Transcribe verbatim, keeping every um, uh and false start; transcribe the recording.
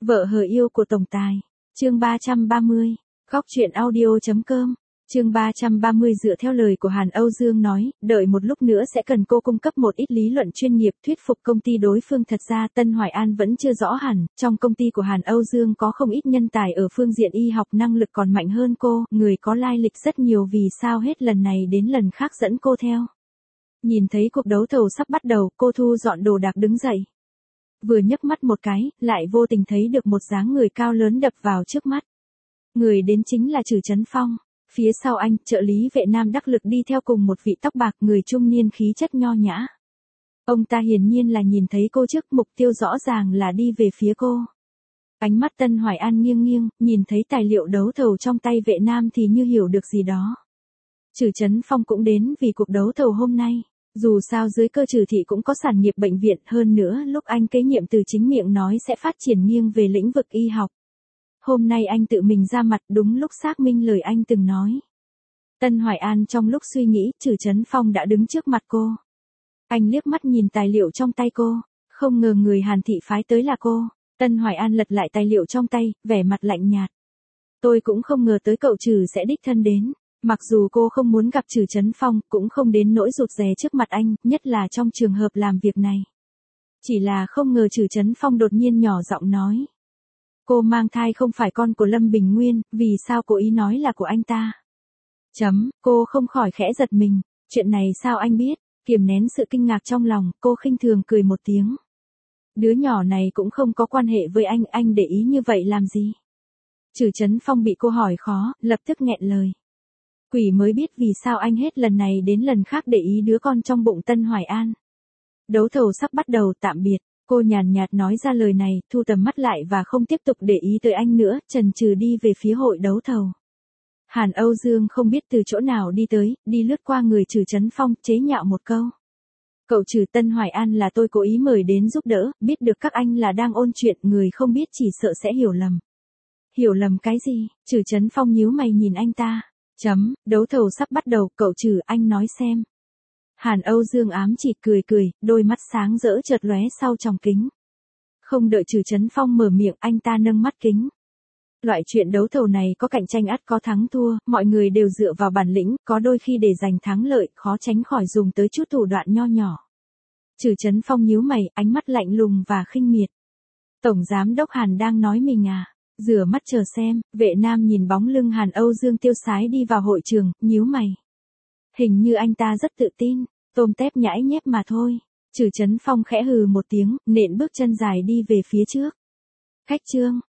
Vợ hờ yêu của tổng tài. Chương ba trăm ba mươi. Góc truyện audio.com. Chương ba trăm ba mươi dựa theo lời của Hàn Âu Dương nói, đợi một lúc nữa sẽ cần cô cung cấp một ít lý luận chuyên nghiệp thuyết phục công ty đối phương. Thật ra Tân Hoài An vẫn chưa rõ hẳn, trong công ty của Hàn Âu Dương có không ít nhân tài ở phương diện y học năng lực còn mạnh hơn cô, người có lai lịch rất nhiều, vì sao hết lần này đến lần khác dẫn cô theo. Nhìn thấy cuộc đấu thầu sắp bắt đầu, cô thu dọn đồ đạc đứng dậy. Vừa nhấc mắt một cái, lại vô tình thấy được một dáng người cao lớn đập vào trước mắt. Người đến chính là Trử Chấn Phong. Phía sau anh, trợ lý vệ nam đắc lực đi theo cùng một vị tóc bạc, người trung niên khí chất nho nhã. Ông ta hiển nhiên là nhìn thấy cô trước, mục tiêu rõ ràng là đi về phía cô. Ánh mắt Tân Hoài An nghiêng nghiêng, nhìn thấy tài liệu đấu thầu trong tay vệ nam thì như hiểu được gì đó. Trử Chấn Phong cũng đến vì cuộc đấu thầu hôm nay. Dù sao dưới cơ Trử thị cũng có sản nghiệp bệnh viện, hơn nữa lúc anh kế nhiệm từ chính miệng nói sẽ phát triển nghiêng về lĩnh vực y học. Hôm nay anh tự mình ra mặt, đúng lúc xác minh lời anh từng nói. Tân Hoài An trong lúc suy nghĩ, Trử Chấn Phong đã đứng trước mặt cô. Anh liếc mắt nhìn tài liệu trong tay cô, không ngờ người Hàn thị phái tới là cô. Tân Hoài An lật lại tài liệu trong tay, vẻ mặt lạnh nhạt. Tôi cũng không ngờ tới cậu Trử sẽ đích thân đến. Mặc dù cô không muốn gặp Trử Chấn Phong, cũng không đến nỗi rụt rè trước mặt anh, nhất là trong trường hợp làm việc này. Chỉ là không ngờ Trử Chấn Phong đột nhiên nhỏ giọng nói. Cô mang thai không phải con của Lâm Bình Nguyên, vì sao cô ý nói là của anh ta? Chấm, cô không khỏi khẽ giật mình, chuyện này sao anh biết? Kiềm nén sự kinh ngạc trong lòng, cô khinh thường cười một tiếng. Đứa nhỏ này cũng không có quan hệ với anh, anh để ý như vậy làm gì? Trử Chấn Phong bị cô hỏi khó, lập tức nghẹn lời. Quỷ mới biết vì sao anh hết lần này đến lần khác để ý đứa con trong bụng Tân Hoài An. Đấu thầu sắp bắt đầu, tạm biệt. Cô nhàn nhạt nói ra lời này, thu tầm mắt lại và không tiếp tục để ý tới anh nữa, chần chừ đi về phía hội đấu thầu. Hàn Âu Dương không biết từ chỗ nào đi tới, đi lướt qua người Trử Chấn Phong, chế nhạo một câu. Cậu Trử, Tân Hoài An là tôi cố ý mời đến giúp đỡ, biết được các anh là đang ôn chuyện, người không biết chỉ sợ sẽ hiểu lầm. Hiểu lầm cái gì? Trử Chấn Phong nhíu mày nhìn anh ta. Chấm, đấu thầu sắp bắt đầu, cậu Trử, anh nói xem. Hàn Âu Dương ám chỉ cười cười, đôi mắt sáng rỡ chợt lóe sau tròng kính. Không đợi Trử Chấn Phong mở miệng, anh ta nâng mắt kính. Loại chuyện đấu thầu này có cạnh tranh ắt có thắng thua, mọi người đều dựa vào bản lĩnh, có đôi khi để giành thắng lợi, khó tránh khỏi dùng tới chút thủ đoạn nho nhỏ. Trử Chấn Phong nhíu mày, ánh mắt lạnh lùng và khinh miệt. Tổng giám đốc Hàn đang nói mình à? Rửa mắt chờ xem. Vệ nam nhìn bóng lưng Hàn Âu Dương tiêu sái đi vào hội trường, nhíu mày. Hình như anh ta rất tự tin, tôm tép nhãi nhép mà thôi. Trử Chấn Phong khẽ hừ một tiếng, nện bước chân dài đi về phía trước. Khách trương,